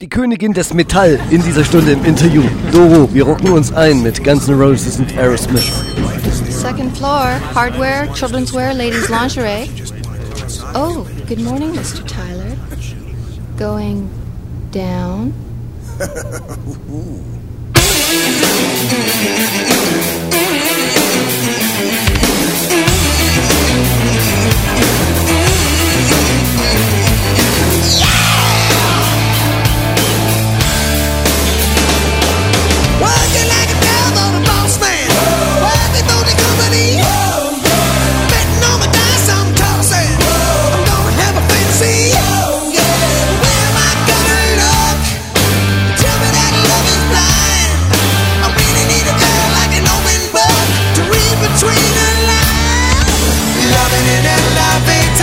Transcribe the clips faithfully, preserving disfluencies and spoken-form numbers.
die Königin des Metall in dieser Stunde im Interview. Doro, wir rocken uns ein mit Guns N' Roses und Aerosmith. Second floor, hardware, children's wear, ladies' lingerie. Oh, good morning, Mister Tyler. Going down? Working like a devil, a boss man. Working for the company. Betting on my dice, I'm tossing. I'm gonna have a fancy. Where am I gonna look? Tell me that love is blind. I really need a girl like an open book to read between the lines. Loving in L I V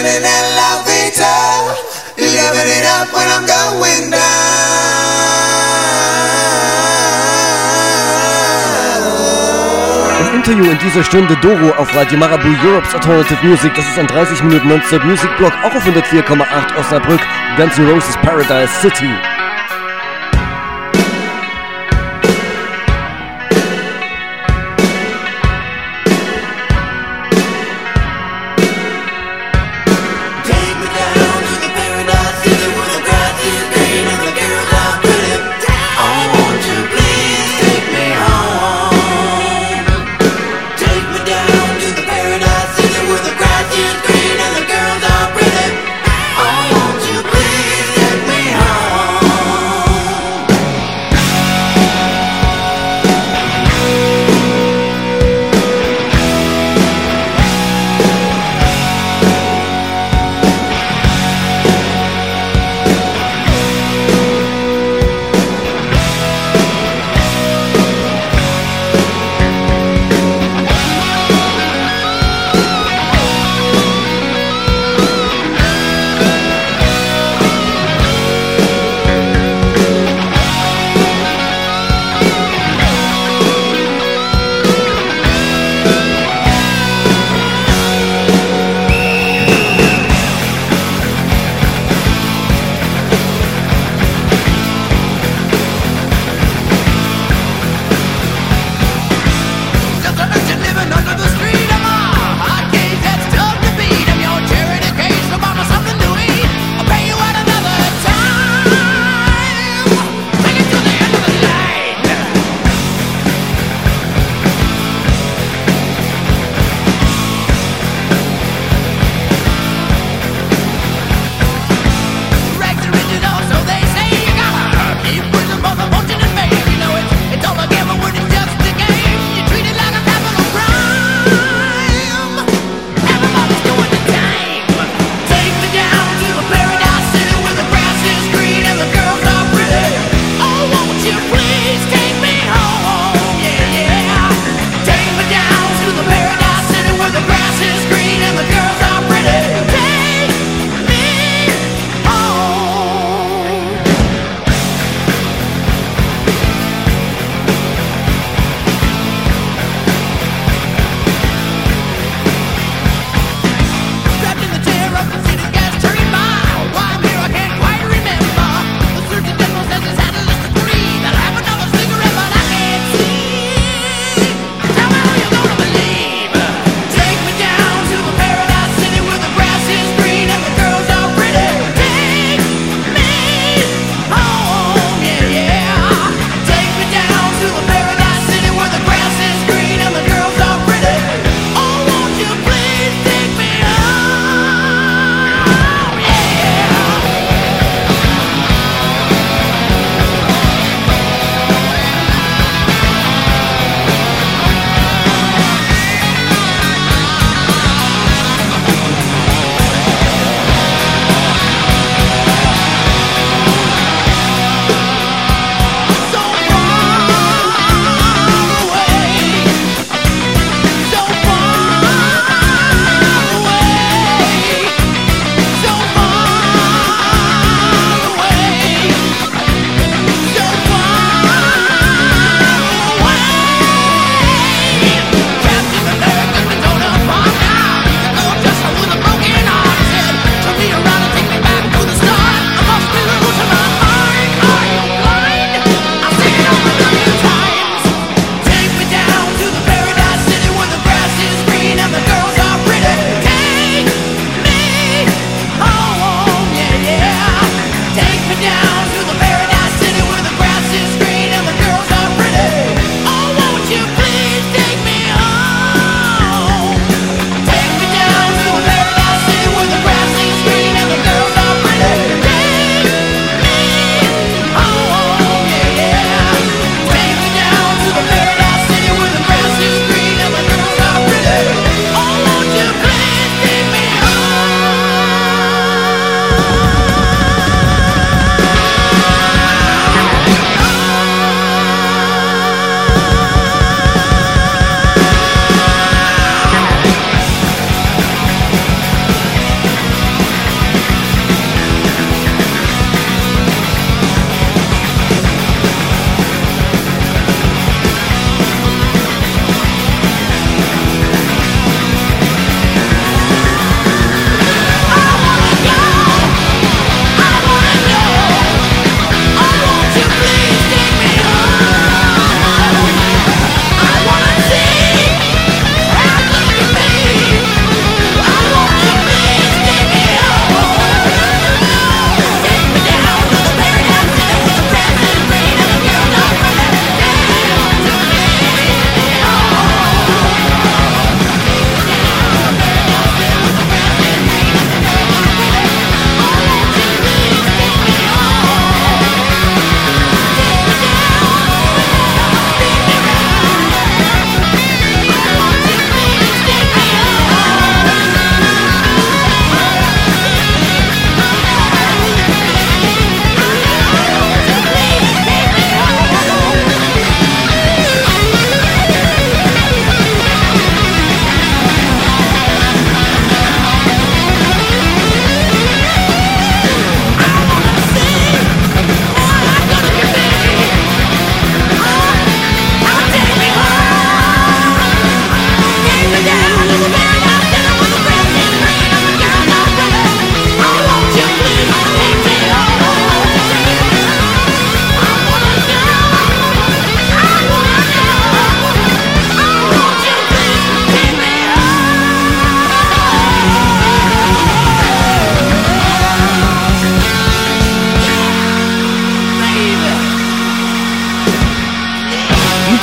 in elevator, living it up when I'm going down. Im Interview in dieser Stunde Doro auf Radio Marabu Europe's Alternative Music. Das ist ein dreißig Minuten Non-Stop Music Block, auch auf hundertvier Komma acht Osnabrück, Guns N' Roses Paradise City. Green and the girls are pretty. Oh, won't you please take me home?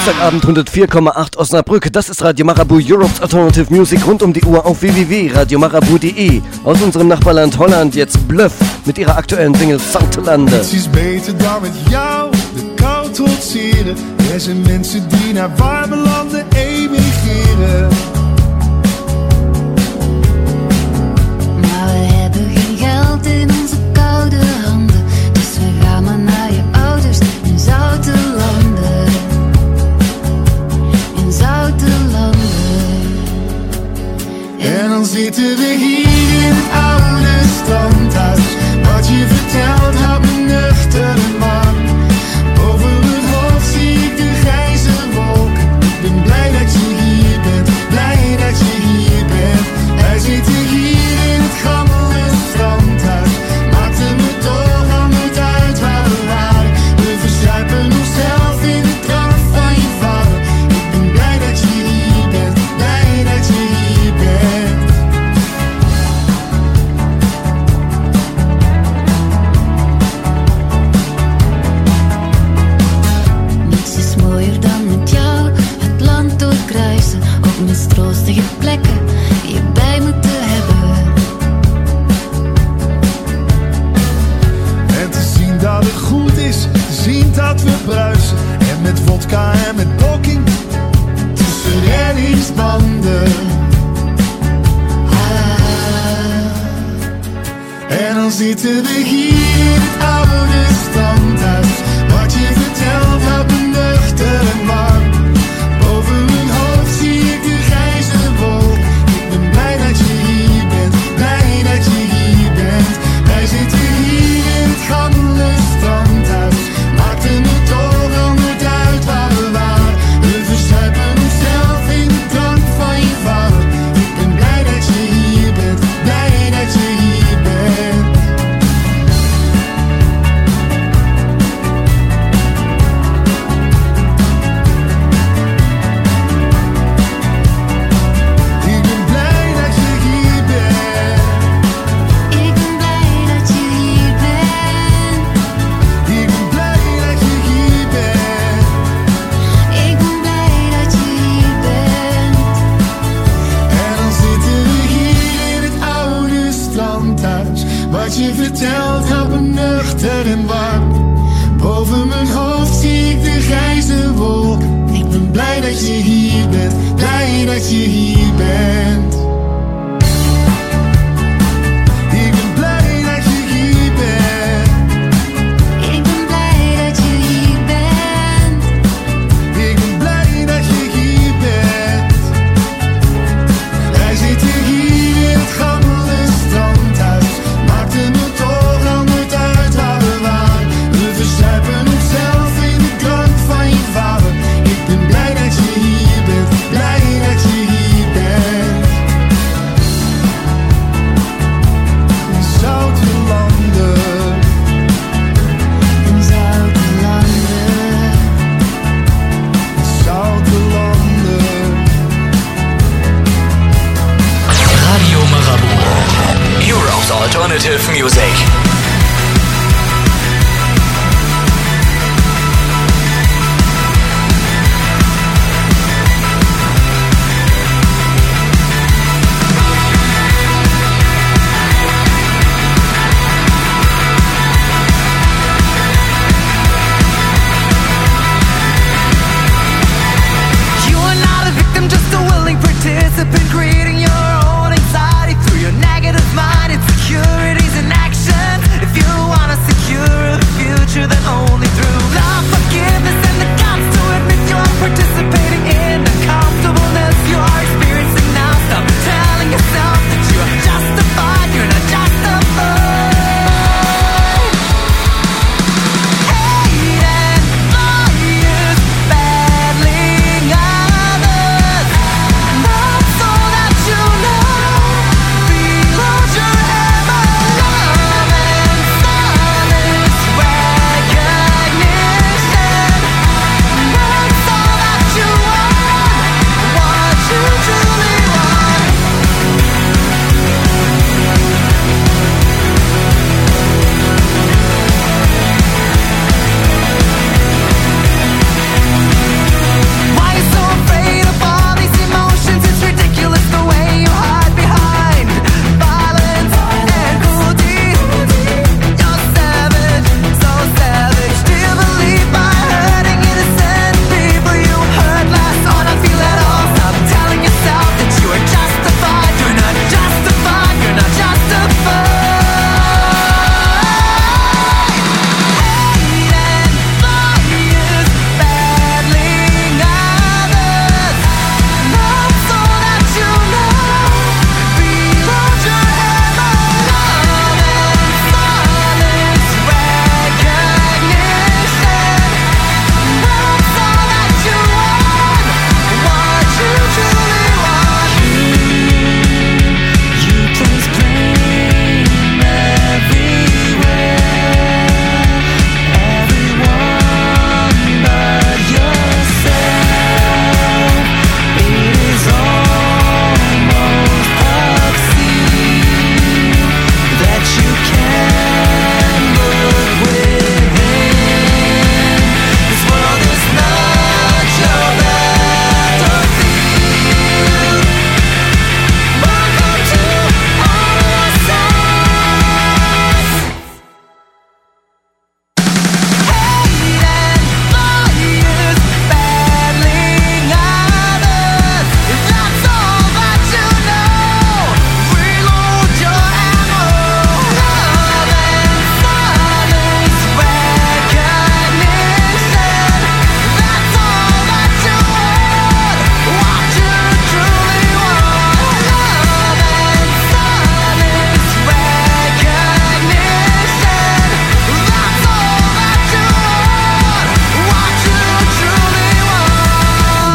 Dienstagabend hundertvier Komma acht Osnabrück. Das ist Radio Marabout Europe's Alternative Music rund um die Uhr auf w w w punkt radio marabout punkt de. Aus unserem Nachbarland Holland jetzt Bluff mit ihrer aktuellen Single Zoutelande. Het is beter dan met jou de kou trotseren. Er zijn mensen die naar warme landen emigreren. Maar we hebben geen geld in onze koude handen, dus we gaan maar naar je ouders in zoute landen. In zoute landen. En dan zitten we hier in het oude strandhuis. Wat je vertelt houdt me nuchter en warm. Boven mijn hoofd zie ik de grijze wolken. Ik ben blij dat je hier bent, blij dat je hier bent. Wij zitten hier in het gammele strandhuis. Maakt het me toch al niet uit waar we waren. We verzuipen onszelf in de drank van je vader. Ik ben blij dat je hier bent, blij dat je hier bent. Niets is mooier dan met jou het land doorkruisen. Op mistroostige plekken je bij me te hebben. En te zien dat het goed is, te zien dat we bruisen. En met vodka en met blokking tussen reddingsbanden. Ah. En dan zitten we hier in het oude standhuis. Wat je vertelt houdt me nuchter en warm. Boven mijn hoofd zie ik de grijze wolk. Ik ben blij dat je hier bent, blij dat je hier bent. Wij zitten hier in het gammele strandhuis. Maakt het me toch al niet uit waar we waren. We verzuipen onszelf in de drank van je vader. Ik ben blij dat je hier bent, blij dat je hier bent. Ik ben blij dat je hier bent. Ik ben blij dat je hier bent. Ik ben blij dat je hier bent. Ik ben blij dat je hier bent. En dan zitten we hier in het oude strandhuis. Wat je vertelt houdt me nuchter en warm. Boven mijn hoofd zie ik de grijze wolk. Ik ben blij dat je hier bent, blij dat je hier bent. Ik ben blij dat je hier bent. Ik ben blij dat je hier bent. Ik ben blij dat je hier bent. Wij zitten hier in het gammele strandhuis. Maakt het me toch al niet uit waar we waren. We verzuipen onszelf in de drank van je vader. Ik ben blij dat je hier bent, blij dat je hier bent.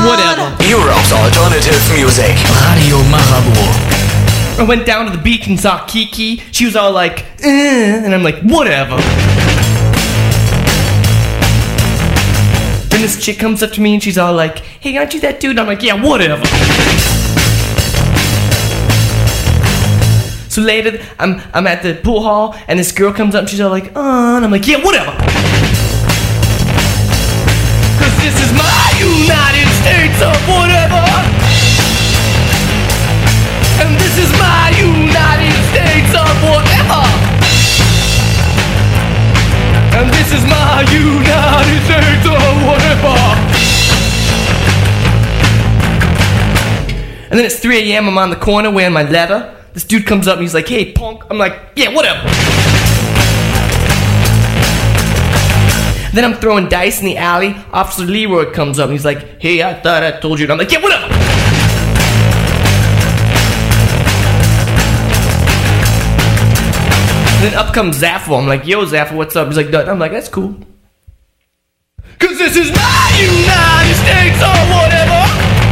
Whatever. Europe's alternative music. Radio Marabout. I went down to the beach and saw Kiki. She was all like, eh, and I'm like, whatever. Then this chick comes up to me and she's all like, hey, aren't you that dude? And I'm like, yeah, whatever. So later, I'm I'm at the pool hall and this girl comes up and she's all like, uh, and I'm like, yeah, whatever. Cause this is my United States of whatever. And this is my United States of whatever. And this is my United States of whatever. And then it's three a.m. I'm on the corner wearing my leather. This dude comes up and he's like, hey, punk. I'm like, yeah, whatever. Then I'm throwing dice in the alley. Officer Leroy comes up and he's like, hey, I thought I told you. And I'm like, yeah, whatever. And then up comes Zaffo. I'm like, yo, Zaffo, what's up? He's like, Dud. I'm like, that's cool. Cause this is my United States or whatever.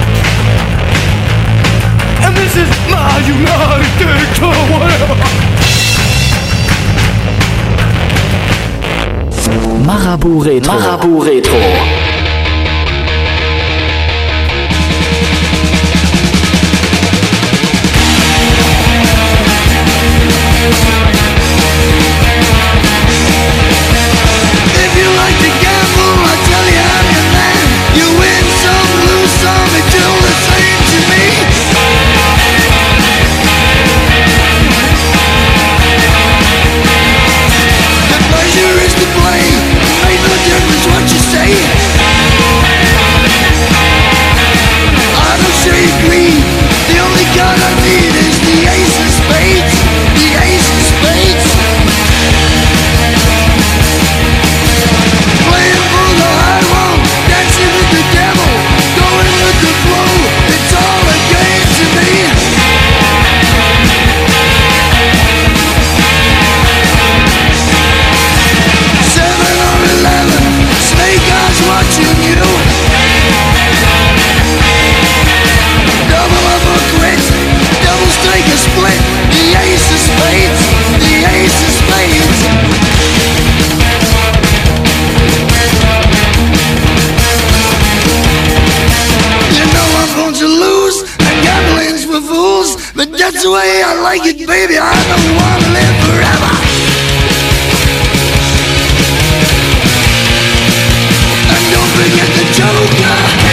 And this is my United States or whatever. Marabout Retro. Marabout Retro. That's the way I like it, baby. I don't want to live forever. And don't forget the Joker.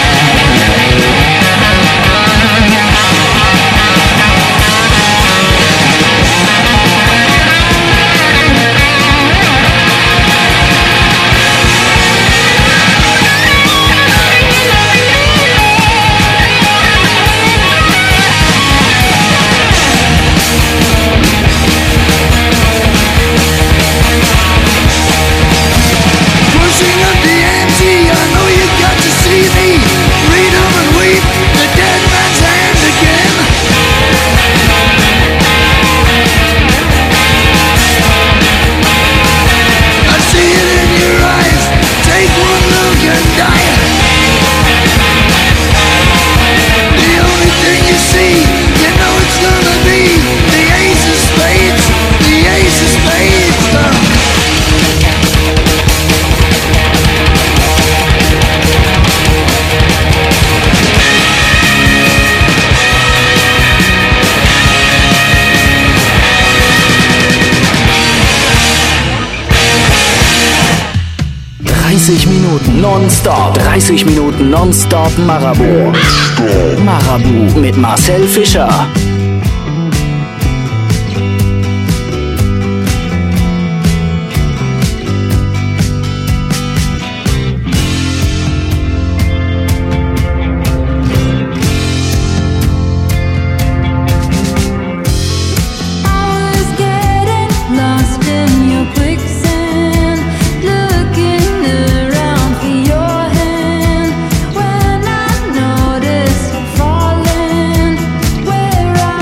dreißig Minuten nonstop. dreißig Minuten nonstop Marabout. Marabout mit Marcel Fischer. Where I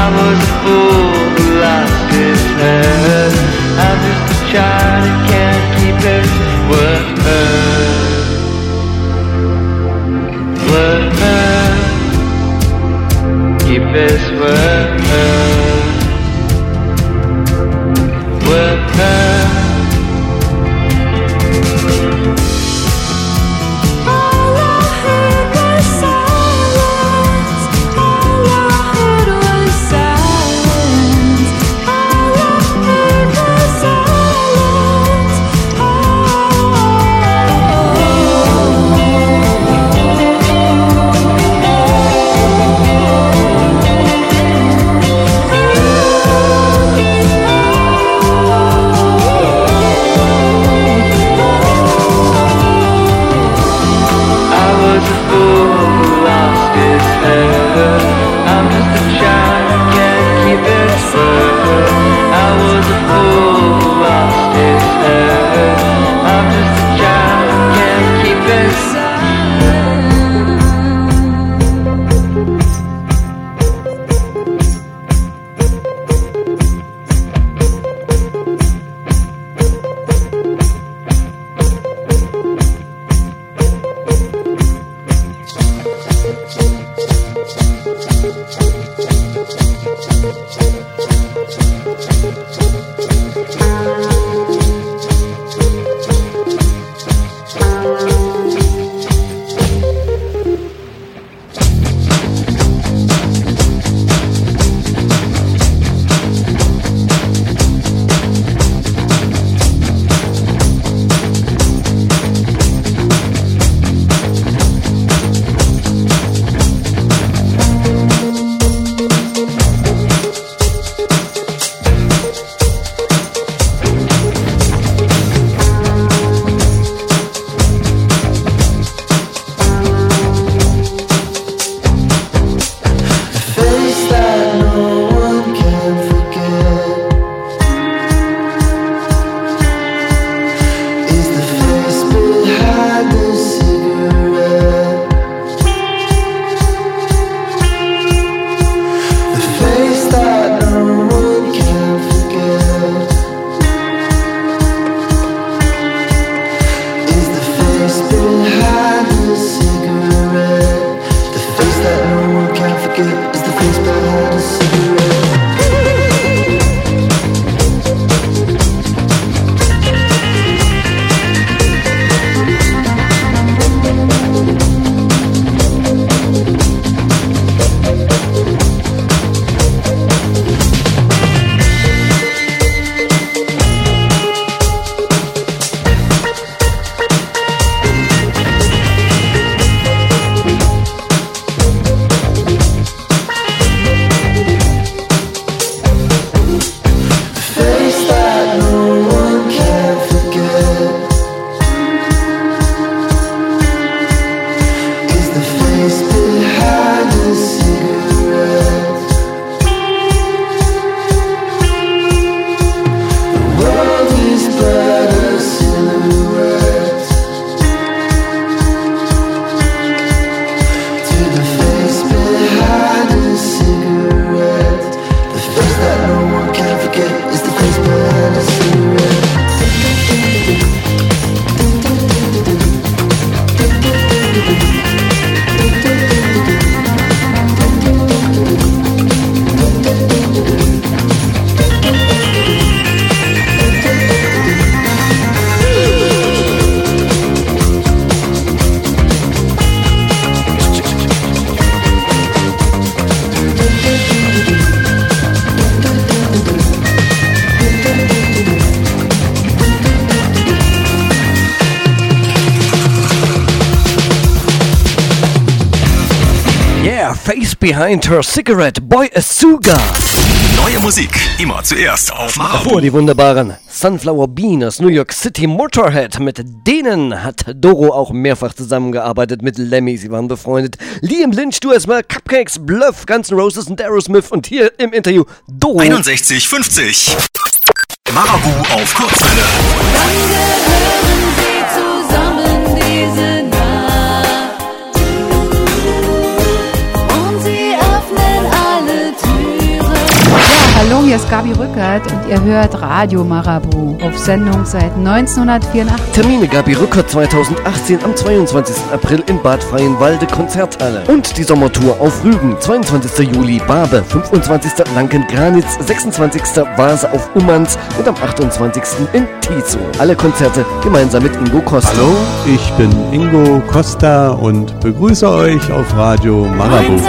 was a fool who lost his head. I'm just a child who can't keep his word. Word. Keep his word. Word. Face behind her cigarette, Boy Asuga. Neue Musik, immer zuerst auf Marabu. Davor die wunderbaren Sunflower Bean aus New York City, Motorhead. Mit denen hat Doro auch mehrfach zusammengearbeitet, mit Lemmy, sie waren befreundet. Liam Lynch, du erstmal, Cupcakes, Bluff, Guns N' Roses und Aerosmith. Und hier im Interview Doro. einundsechzig fünfzig. Marabu auf Kurzwelle. Dann gehören sie zusammen diese Nacht und sie öffnen alle Türen. Hallo, hier ist Gabi Rückert und ihr hört Radio Marabout auf Sendung seit neunzehnhundertvierundachtzig. Termine Gabi Rückert zweitausendachtzehn am zweiundzwanzigsten April in Bad Freienwalde Konzerthalle. Und die Sommertour auf Rügen, zweiundzwanzigsten Juli Barbe, fünfundzwanzigsten Lanken-Granitz, sechsundzwanzigsten Vase auf Ummanz und am achtundzwanzigsten in Tizow. Alle Konzerte gemeinsam mit Ingo Costa. Hallo, ich bin Ingo Costa und begrüße euch auf Radio Marabout.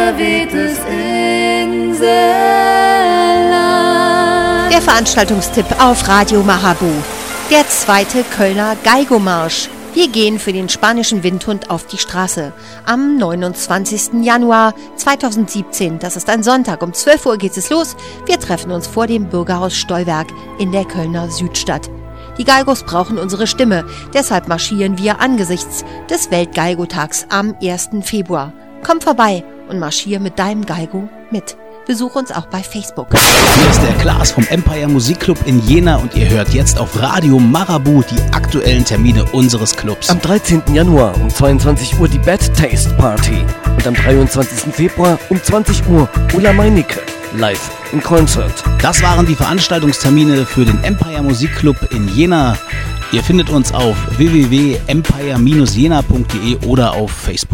Der Veranstaltungstipp auf Radio Marabout. Der zweite Kölner Geigomarsch. Wir gehen für den spanischen Windhund auf die Straße. Am neunundzwanzigsten Januar zweitausendsiebzehn, das ist ein Sonntag, um zwölf Uhr geht es los. Wir treffen uns vor dem Bürgerhaus Stolberg in der Kölner Südstadt. Die Geigos brauchen unsere Stimme, deshalb marschieren wir angesichts des Weltgeigotags am ersten Februar. Komm vorbei und marschier mit deinem Geigo mit. Besuch uns auch bei Facebook. Hier ist der Klaas vom Empire Musikclub in Jena und ihr hört jetzt auf Radio Marabout die aktuellen Termine unseres Clubs. Am dreizehnten Januar um zweiundzwanzig Uhr die Bad Taste Party und am dreiundzwanzigsten Februar um zwanzig Uhr Ulla Meinecke live im Konzert. Das waren die Veranstaltungstermine für den Empire Musikclub in Jena. Ihr findet uns auf w w w punkt empire Bindestrich jena punkt de oder auf Facebook.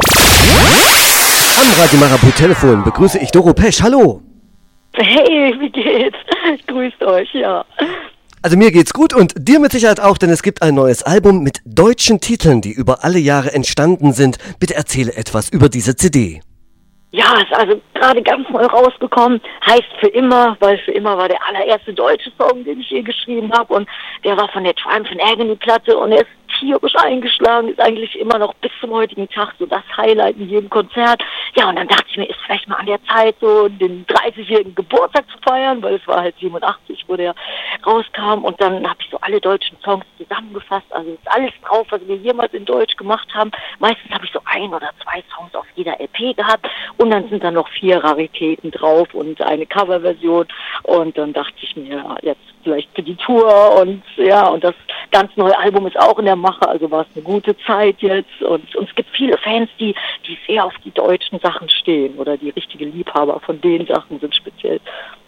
Am Radio Marabout Telefon begrüße ich Doro Pesch. Hallo. Hey, wie geht's? Grüßt euch, ja. Also mir geht's gut und dir mit Sicherheit auch, denn es gibt ein neues Album mit deutschen Titeln, die über alle Jahre entstanden sind. Bitte erzähle etwas über diese C D. Ja, ist also gerade ganz neu rausgekommen, heißt Für immer, weil Für immer war der allererste deutsche Song, den ich je geschrieben habe und der war von der Triumph and Agony Platte und er ist tierisch eingeschlagen, ist eigentlich immer noch bis zum heutigen Tag so das Highlight in jedem Konzert. Ja, und dann dachte ich mir, ist vielleicht mal an der Zeit, so den dreißigjährigen Geburtstag zu feiern, weil es war halt siebenundachtzig, wo der rauskam und dann habe ich so alle deutschen Songs zusammengefasst, also ist alles drauf, was wir jemals in Deutsch gemacht haben. Meistens habe ich so ein oder zwei Songs auf jeder L P gehabt und dann sind da noch vier Raritäten drauf und eine Coverversion und dann dachte ich mir, ja, jetzt vielleicht für die Tour und ja, und das ganz neue Album ist auch in der Mache, also war es eine gute Zeit jetzt und, und es gibt viele Fans, die, die sehr auf die deutschen Sachen stehen oder die richtige Liebhaber von den Sachen sind speziell.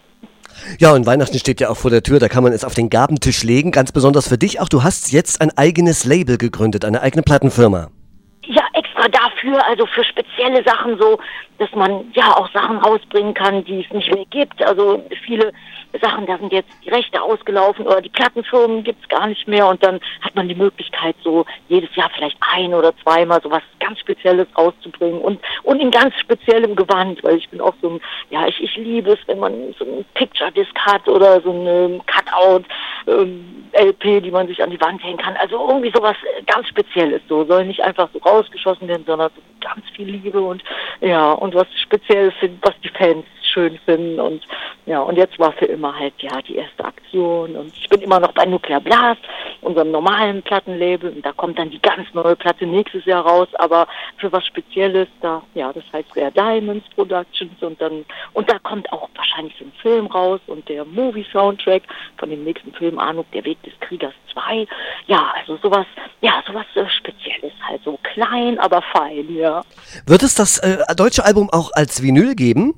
Ja, und Weihnachten steht ja auch vor der Tür, da kann man es auf den Gabentisch legen, ganz besonders für dich auch, du hast jetzt ein eigenes Label gegründet, eine eigene Plattenfirma. Ja, extra dafür, also für spezielle Sachen so, dass man ja auch Sachen rausbringen kann, die es nicht mehr gibt. Also viele Sachen, da sind jetzt die Rechte ausgelaufen oder die Plattenfirmen gibt's gar nicht mehr und dann hat man die Möglichkeit, so jedes Jahr vielleicht ein oder zweimal so was ganz Spezielles rauszubringen und und in ganz speziellem Gewand, weil ich bin auch so ein, ja, ich, ich liebe es, wenn man so ein Picture-Disc hat oder so eine Cutout ähm, L P, die man sich an die Wand hängen kann. Also irgendwie sowas ganz Spezielles, so soll nicht einfach so rausgeschossen werden, sondern so ganz viel Liebe und ja, und was Spezielles, was die Fans schön finden und ja, und jetzt war Für immer halt ja die erste Aktion und ich bin immer noch bei Nuclear Blast, unserem normalen Plattenlabel und da kommt dann die ganz neue Platte nächstes Jahr raus, aber für was Spezielles, da, ja, das heißt Rare Diamonds Productions und dann, und da kommt auch wahrscheinlich so ein Film raus und der Movie-Soundtrack von dem nächsten Film Anuk, der Weg des Kriegers zwei, ja, also sowas, ja, sowas äh, Spezielles, halt so klein, aber fein, ja. Wird es das äh, deutsche Album auch als Vinyl geben?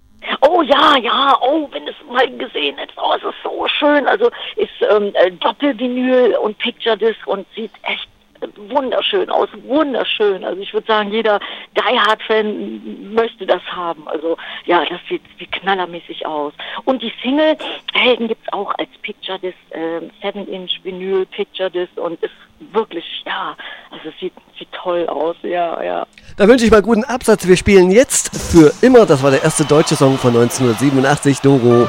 Oh ja, ja, oh, wenn du es mal gesehen hättest, oh, es ist so schön, also ist ähm, Doppelvinyl und Picture Disc und sieht echt wunderschön aus, wunderschön, also ich würde sagen, jeder Die Hard Fan möchte das haben, also ja, das sieht, sieht knallermäßig aus. Und die Single Helden gibt's auch als Picture Disc, äh, seven inch Vinyl Picture Disc und ist wirklich, ja, also es sieht, sieht toll aus, ja, ja. Da wünsche ich mal guten Absatz. Wir spielen jetzt Für immer. Das war der erste deutsche Song von neunzehnhundertsiebenundachtzig. Doro.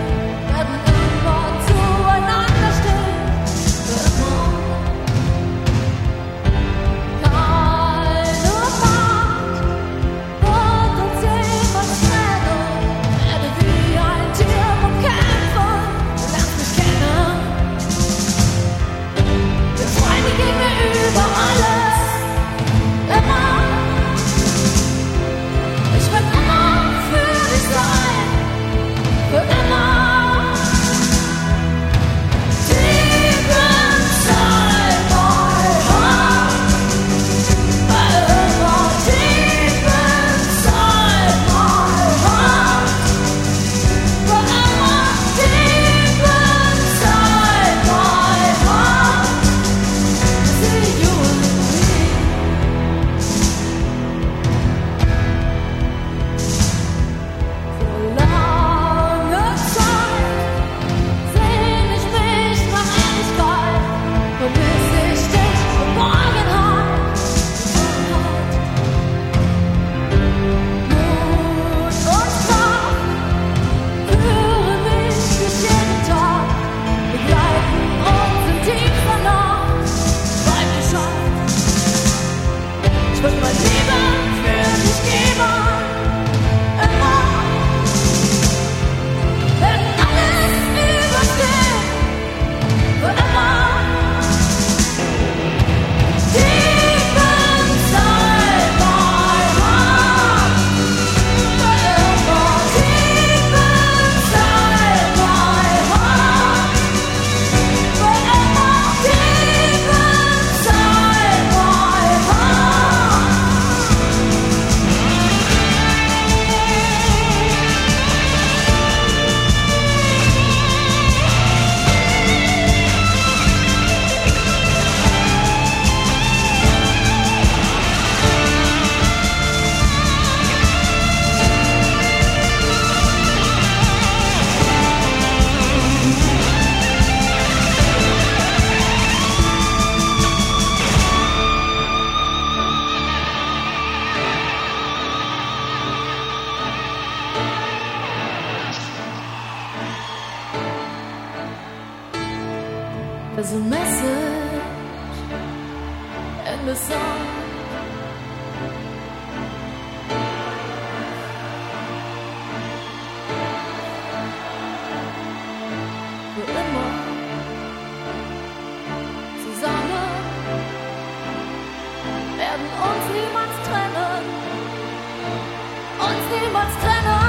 Zueinander stehen, message in the song. Für immer zusammen werden uns niemals trennen, uns niemals trennen.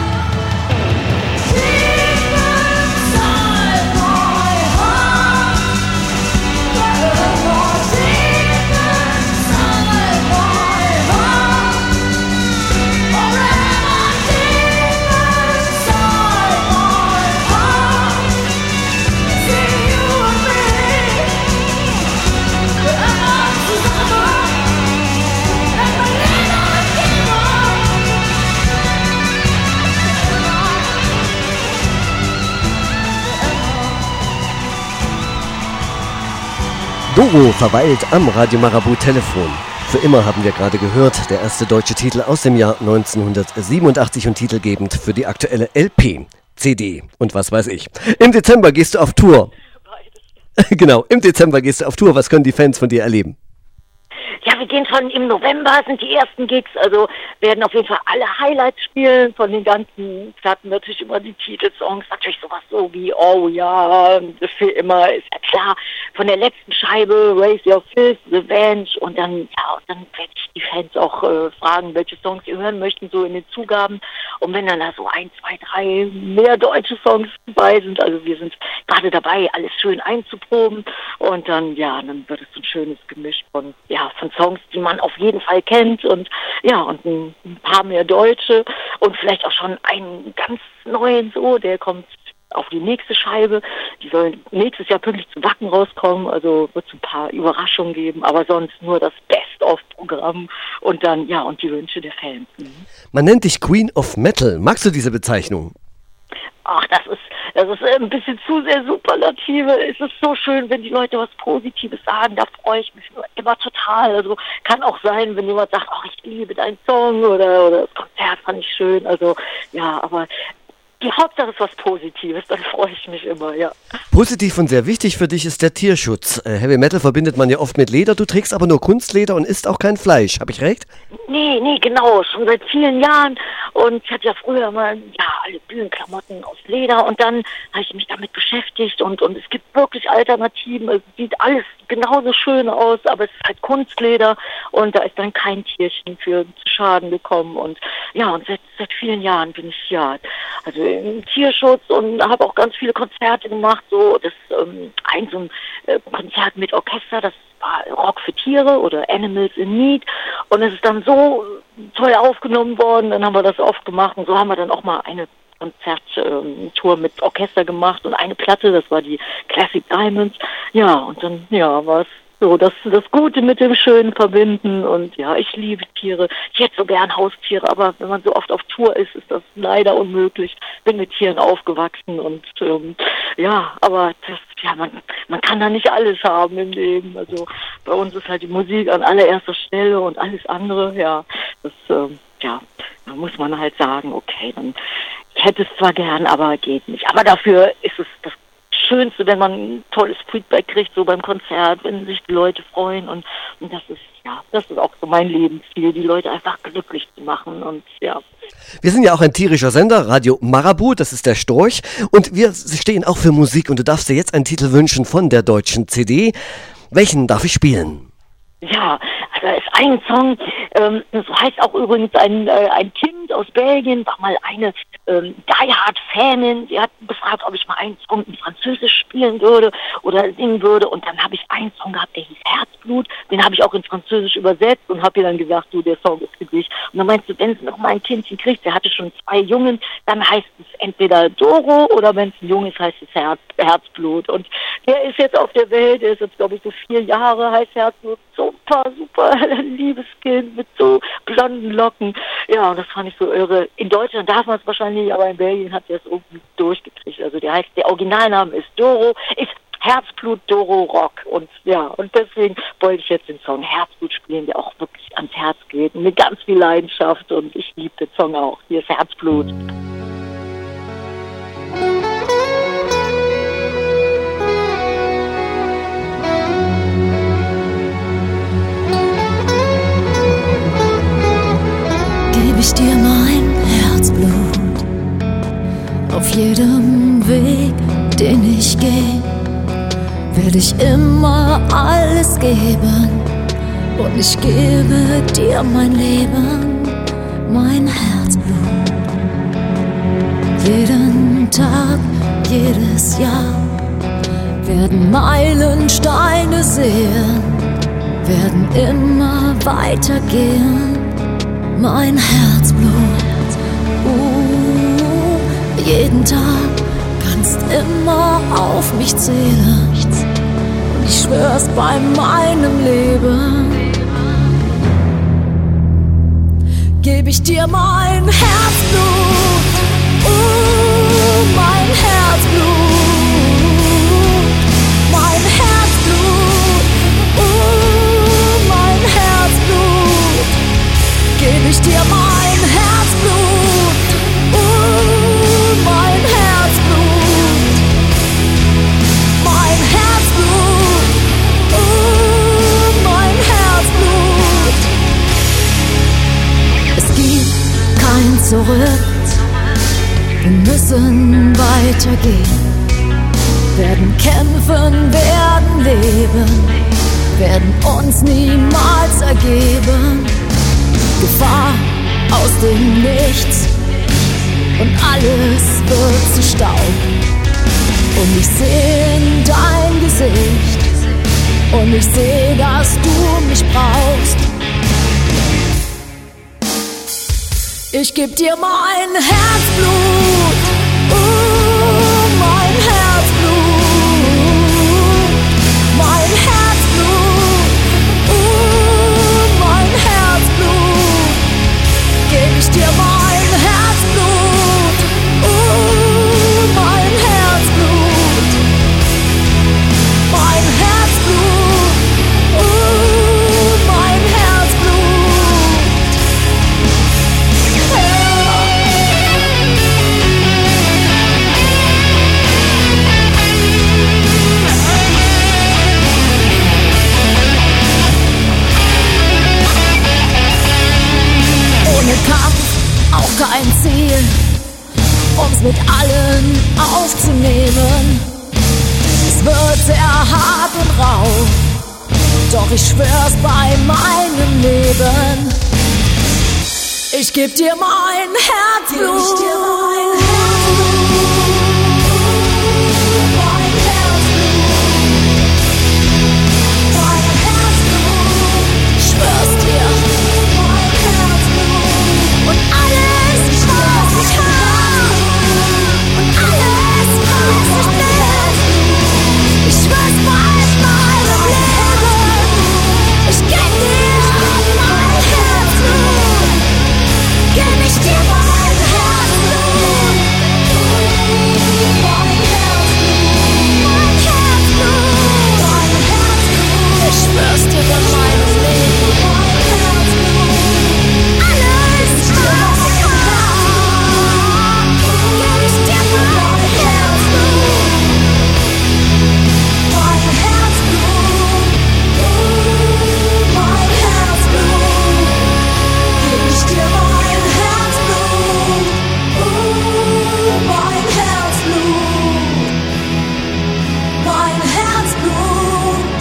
Doro verweilt am Radio Marabout Telefon. Für immer haben wir gerade gehört, der erste deutsche Titel aus dem Jahr neunzehnhundertsiebenundachtzig und titelgebend für die aktuelle L P, C D und was weiß ich. Im Dezember gehst du auf Tour. Genau, im Dezember gehst du auf Tour. Was können die Fans von dir erleben? Ja, wir gehen schon im November, sind die ersten Gigs, also werden auf jeden Fall alle Highlights spielen von den ganzen Platten, natürlich immer die Titelsongs, natürlich sowas so wie, oh ja, für immer, ist ja klar, von der letzten Scheibe, Raise Your Fist, Revenge und dann, ja, und dann werde ich die Fans auch äh, fragen, welche Songs sie hören möchten, so in den Zugaben und wenn dann da so ein, zwei, drei mehr deutsche Songs dabei sind, also wir sind gerade dabei, alles schön einzuproben und dann, ja, dann wird es so ein schönes Gemisch von, ja, von Songs, die man auf jeden Fall kennt und ja, und ein, ein paar mehr Deutsche und vielleicht auch schon einen ganz neuen so, der kommt auf die nächste Scheibe. Die soll nächstes Jahr pünktlich zu Wacken rauskommen, also wird es ein paar Überraschungen geben, aber sonst nur das Best-of-Programm und dann, ja, und die Wünsche der Fans. Mhm. Man nennt dich Queen of Metal. Magst du diese Bezeichnung? Ach, das ist, das ist ein bisschen zu sehr Superlative. Es ist so schön, wenn die Leute was Positives sagen. Da freue ich mich immer total. Also kann auch sein, wenn jemand sagt, ach, ich liebe deinen Song oder, oder das Konzert fand ich schön. Also ja, aber die Hauptsache ist was Positives. Dann freue ich mich immer, ja. Positiv und sehr wichtig für dich ist der Tierschutz. Äh, Heavy Metal verbindet man ja oft mit Leder. Du trägst aber nur Kunstleder und isst auch kein Fleisch. Habe ich recht? Nee, nee, genau. Schon seit vielen Jahren. Und ich hatte ja früher mal, ja, alle Bühnenklamotten aus Leder. Und dann habe ich mich damit beschäftigt. Und, und es gibt wirklich Alternativen. Es sieht alles genauso schön aus, aber es ist halt Kunstleder. Und da ist dann kein Tierchen für zu Schaden gekommen. Und ja, und seit, seit vielen Jahren bin ich, ja, also im Tierschutz und habe auch ganz viele Konzerte gemacht. So, das ähm, ein so ein äh, Konzert mit Orchester, das war Rock für Tiere oder Animals in Need und es ist dann so toll aufgenommen worden, dann haben wir das oft gemacht und so haben wir dann auch mal eine Konzerttour ähm, mit Orchester gemacht und eine Platte, das war die Classic Diamonds. Ja, und dann, ja, war es so, das, das Gute mit dem Schönen verbinden und ja, ich liebe Tiere. Ich hätte so gern Haustiere, aber wenn man so oft auf Tour ist, ist das leider unmöglich. Bin mit Tieren aufgewachsen und ähm, ja, aber das, ja, man, man kann da nicht alles haben im Leben. Also bei uns ist halt die Musik an allererster Stelle und alles andere, ja, das, ähm, ja, da muss man halt sagen, okay, dann ich hätte es zwar gern, aber geht nicht. Aber dafür ist es das Schönste, wenn man ein tolles Feedback kriegt, so beim Konzert, wenn sich die Leute freuen und, und das ist, ja, das ist auch so mein Lebensziel, die Leute einfach glücklich zu machen und ja. Wir sind ja auch ein tierischer Sender, Radio Marabout, das ist der Storch und wir stehen auch für Musik und du darfst dir jetzt einen Titel wünschen von der deutschen C D. Welchen darf ich spielen? Ja, also es ist ein Song, ähm, das heißt auch übrigens ein, äh, ein Kind aus Belgien, war mal eine ähm, Die-Hard-Fanin, sie hat gefragt, ob ich mal einen Song in Französisch spielen würde oder singen würde und dann habe ich einen Song gehabt, der hieß Herzblut, den habe ich auch in Französisch übersetzt und habe ihr dann gesagt, du, der Song ist für dich. Und dann meinst du, wenn sie noch mal ein Kindchen kriegt, der hatte schon zwei Jungen, dann heißt es entweder Doro oder wenn es ein Junge ist, heißt es Herz, Herzblut und der ist jetzt auf der Welt, der ist jetzt glaube ich so vier Jahre, heißt Herzblut, super, super liebes Kind mit so blonden Locken. Ja, und das fand ich so irre. In Deutschland darf man es wahrscheinlich nicht, aber in Belgien hat er es irgendwie durchgekriegt. Also der heißt, der Originalname ist Doro, ist Herzblut Doro Rock. Und ja, und deswegen wollte ich jetzt den Song Herzblut spielen, der auch wirklich ans Herz geht. Mit ganz viel Leidenschaft und ich liebe den Song auch. Hier ist Herzblut. jedem Weg, den ich gehe, werde ich immer alles geben. Und ich gebe dir mein Leben, mein Herzblut. Jeden Tag, jedes Jahr werden Meilensteine sehen, werden immer weitergehen, mein Herzblut. Uh, jeden Tag kannst immer auf mich zählen. Und ich schwör's bei meinem Leben, geb ich dir mein Herzblut. Uh, mein Herzblut, mein Herzblut, uh, mein Herzblut, geb ich dir mein Herzblut, uh, mein Herzblut, mein Herzblut, uh, mein Herzblut. Es gibt kein Zurück. Wir müssen weitergehen, werden kämpfen, werden leben, werden uns niemals ergeben. Gefahr aus dem Nichts und alles wird zu Staub. Und ich sehe in dein Gesicht und ich sehe, dass du mich brauchst. Ich geb dir mein Herzblut, uh, mein Herzblut, mein Herzblut, uh, mein Herzblut, geb ich dir mein Herzblut, uh, mein Herzblut, mein Herzblut, uh, mein Herzblut. Ohne Kampf auch kein Ziel, um's mit allen aufzunehmen. Es wird sehr hart und rau, doch ich schwör's bei meinem Leben. Ich geb dir mein Herzblut. Schwör's dir. Und alles, was ich hab, und alles, was ich bin, ich schwör's bei meinem Leben. Ich geb dir mein Herzblut, geb ich dir mein Herzblut, mein Herzblut, mein Herzblut, mein Herzblut. Ich schwör's dir bei meinem Leben. Alles, was ich hab, geb ich dir mein Herzblut, mein Herzblut, mein Herzblut, geb ich dir mein Herzblut, mein Herzblut, mein Herzblut,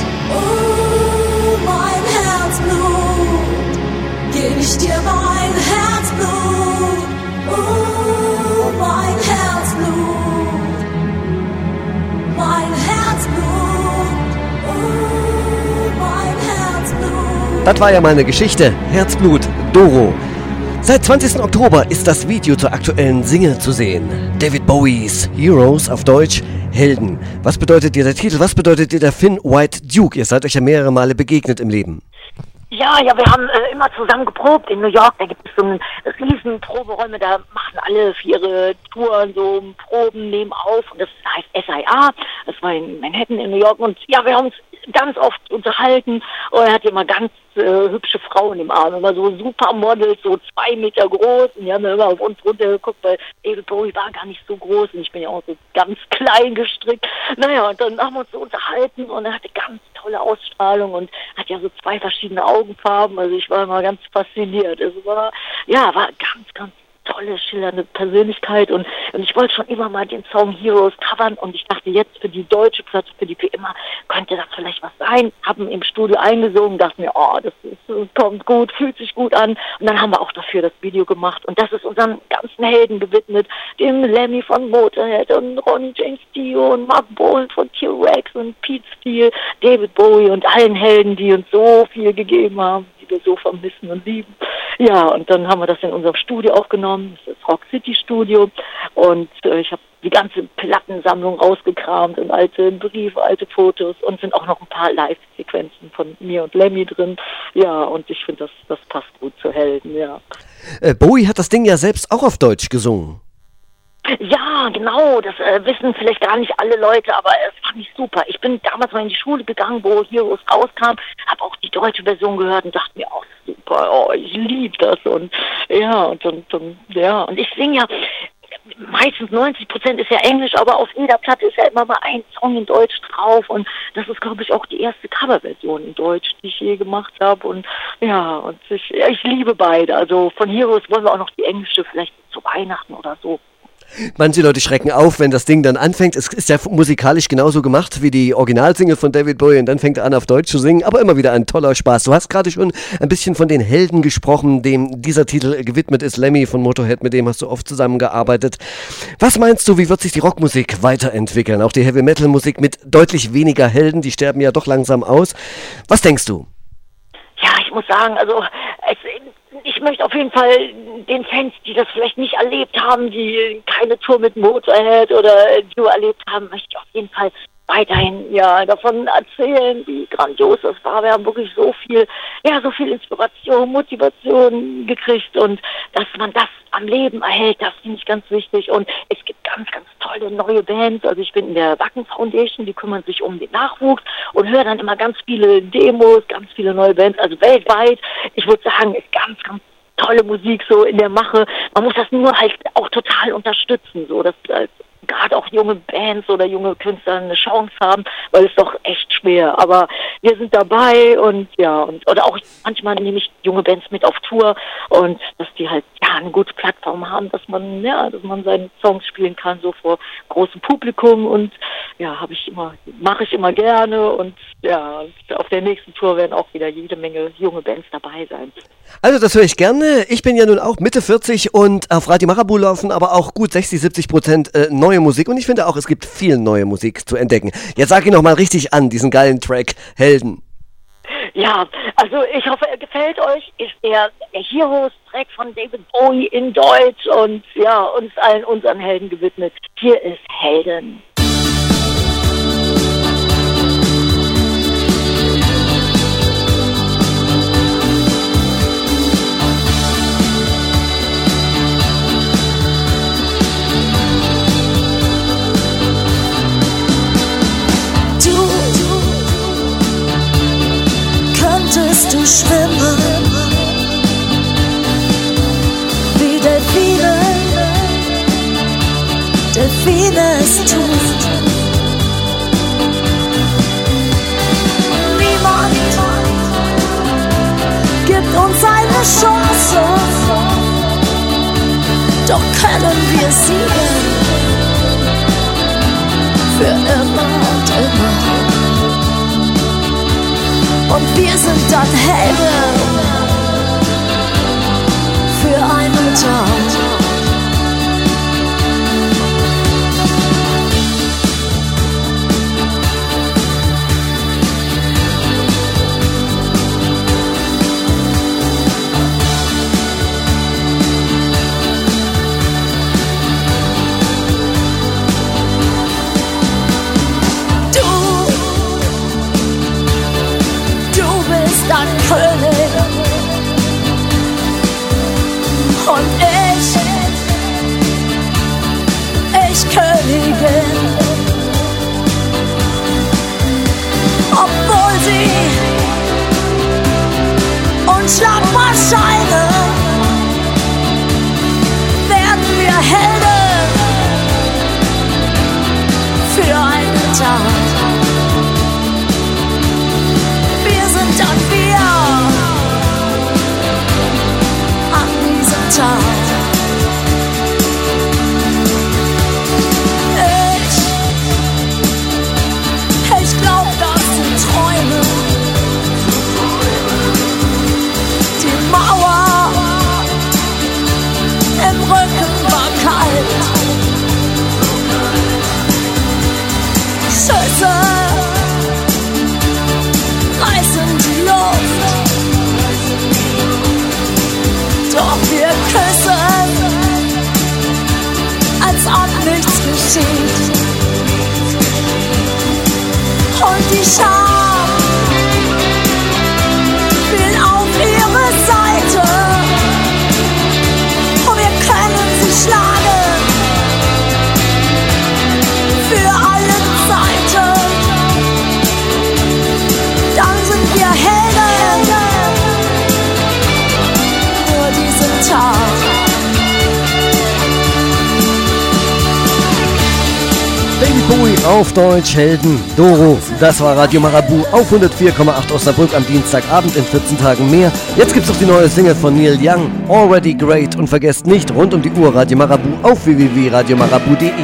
mein Herzblut, geb ich dir mein Herzblut, mein Herzblut, mein Herzblut, mein Herzblut. Das war ja meine Geschichte. Herzblut, Doro. Seit zwanzigsten Oktober ist das Video zur aktuellen Single zu sehen. David Bowies Heroes, auf Deutsch Helden. Was bedeutet dir der Titel? Was bedeutet dir der Finn White Duke? Ihr seid euch ja mehrere Male begegnet im Leben. Ja, ja, wir haben äh, immer zusammen geprobt in New York. Da gibt es so einen riesen Proberäume, da machen alle für ihre Touren so Proben, nehmen auf. Und das heißt S I A. Das war in Manhattan in New York. Und ja, wir haben uns ganz oft unterhalten. Und er hat immer ganz äh, hübsche Frauen im Arm. Immer so Supermodels, so zwei Meter groß. Und die haben dann immer auf uns runtergeguckt, weil David Bowie war gar nicht so groß. Und ich bin ja auch so ganz klein gestrickt. Naja, und dann haben wir uns so unterhalten. Und er hatte ganz tolle Ausstrahlung und hat ja so zwei verschiedene Augenfarben. Also ich war immer ganz fasziniert. Es war, ja, war ganz, ganz tolle, schillernde Persönlichkeit und, und ich wollte schon immer mal den Song Heroes covern und ich dachte jetzt für die deutsche Platte, für die für immer, könnte das vielleicht was sein. Haben im Studio eingesungen, dachten mir, oh, das, ist, das kommt gut, fühlt sich gut an und dann haben wir auch dafür das Video gemacht und das ist unseren ganzen Helden gewidmet, dem Lemmy von Motorhead und Ronnie James Dio und Mark Bolan von T-Rex und Pete Steele, David Bowie und allen Helden, die uns so viel gegeben haben, die wir so vermissen und lieben. Ja, und dann haben wir das in unserem Studio aufgenommen, das ist Rock City Studio und äh, ich habe die ganze Plattensammlung rausgekramt und alte Briefe, alte Fotos und sind auch noch ein paar Live-Sequenzen von mir und Lemmy drin. Ja, und ich finde, das, das passt gut zu Helden, ja. Äh, Bowie hat das Ding ja selbst auch auf Deutsch gesungen. Ja, genau, das äh, wissen vielleicht gar nicht alle Leute, aber es fand ich super. Ich bin damals mal in die Schule gegangen, wo Heroes rauskam, habe auch die deutsche Version gehört und dachte mir, oh, super, oh, ich liebe das und ja, und dann, dann ja, und ich singe ja, meistens neunzig Prozent ist ja Englisch, aber auf jeder Platte ist ja immer mal ein Song in Deutsch drauf und das ist, glaube ich, auch die erste Coverversion in Deutsch, die ich je gemacht habe und ja, und ich, ja, ich liebe beide, also von Heroes wollen wir auch noch die englische vielleicht zu Weihnachten oder so. Manche Leute schrecken auf, wenn das Ding dann anfängt. Es ist ja musikalisch genauso gemacht wie die Originalsingle von David Bowie und dann fängt er an auf Deutsch zu singen, aber immer wieder ein toller Spaß. Du hast gerade schon ein bisschen von den Helden gesprochen, dem dieser Titel gewidmet ist, Lemmy von Motorhead, mit dem hast du oft zusammengearbeitet. Was meinst du, wie wird sich die Rockmusik weiterentwickeln? Auch die Heavy-Metal-Musik mit deutlich weniger Helden, die sterben ja doch langsam aus. Was denkst du? Ja, ich muss sagen, also es, ich möchte auf jeden Fall den Fans, die das vielleicht nicht erlebt haben, die keine Tour mit Motorhead oder Tour erlebt haben, möchte ich auf jeden Fall weiterhin ja davon erzählen, wie grandios das war. Wir haben wirklich so viel, ja, so viel Inspiration, Motivation gekriegt und dass man das am Leben erhält, das finde ich ganz wichtig. Und es gibt ganz, ganz tolle neue Bands. Also ich bin in der Wacken Foundation, die kümmern sich um den Nachwuchs und höre dann immer ganz viele Demos, ganz viele neue Bands, also weltweit. Ich würde sagen, ist ganz, ganz tolle Musik so in der Mache. Man muss das nur halt auch total unterstützen, so dass als gerade auch junge Bands oder junge Künstler eine Chance haben, weil es doch echt schwer. Aber wir sind dabei und ja, und oder auch manchmal nehme ich junge Bands mit auf Tour und dass die halt ja eine gute Plattform haben, dass man ja, dass man seine Songs spielen kann, so vor großem Publikum und ja, habe ich immer, mache ich immer gerne und ja, auf der nächsten Tour werden auch wieder jede Menge junge Bands dabei sein. Also das höre ich gerne. Ich bin ja nun auch Mitte vierzig und auf Radio Marabout laufen aber auch gut sechzig, siebzig Prozent äh, neue Musik und ich finde auch, es gibt viel neue Musik zu entdecken. Jetzt sag ich nochmal richtig an, diesen geilen Track Helden. Ja, also ich hoffe, er gefällt euch. Ist der, der Heroes-Track von David Bowie in Deutsch und ja, uns allen unseren Helden gewidmet. Hier ist Helden. Könntest du schwimmen wie Delfine, Delfine es tun. Niemand gibt uns eine Chance, doch können wir siegen für immer und immer. Und wir sind dann Helden für einen Tag. Dann König und ich, ich Königin, obwohl sie unschlagbar scheinen, werden wir Helden für einen Tag. Dann wir an diesem Tag. David Bowie auf Deutsch, Helden, Doro. Das war Radio Marabu auf hundertvier Komma acht Osnabrück am Dienstagabend, in vierzehn Tagen mehr. Jetzt gibt's noch die neue Single von Neil Young, Already Great. Und vergesst nicht, rund um die Uhr Radio Marabu auf w w w punkt radio marabu punkt de.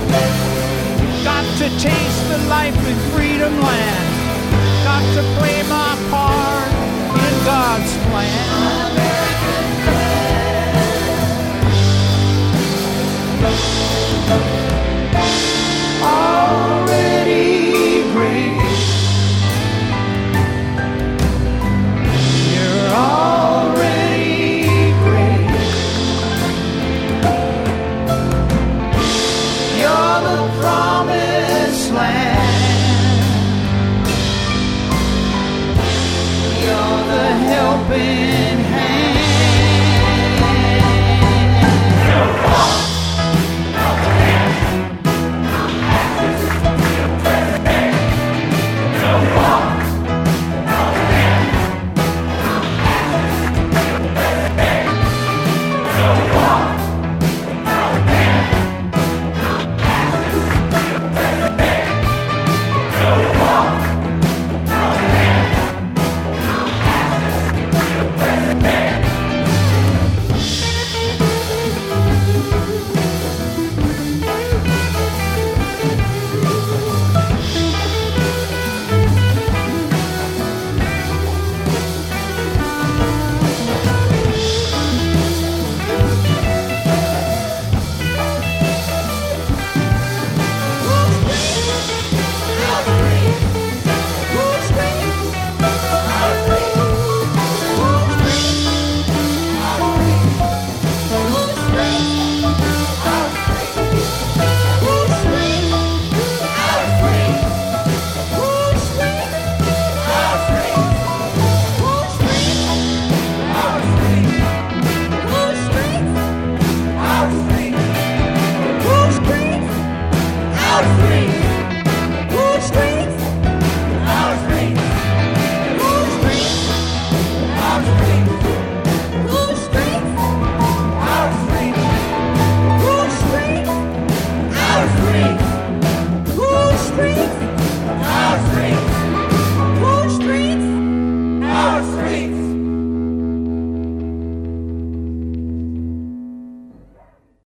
Taste the life in freedom land. Got to play my